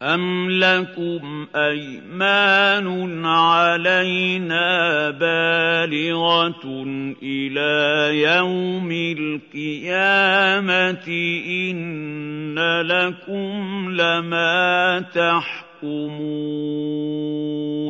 أَمْ لَكُمْ أَيْمَانٌ عَلَيْنَا بَالِغَةٌ إِلَىٰ يَوْمِ الْقِيَامَةِ إِنَّ لَكُمْ لَمَا تَحْكُمُونَ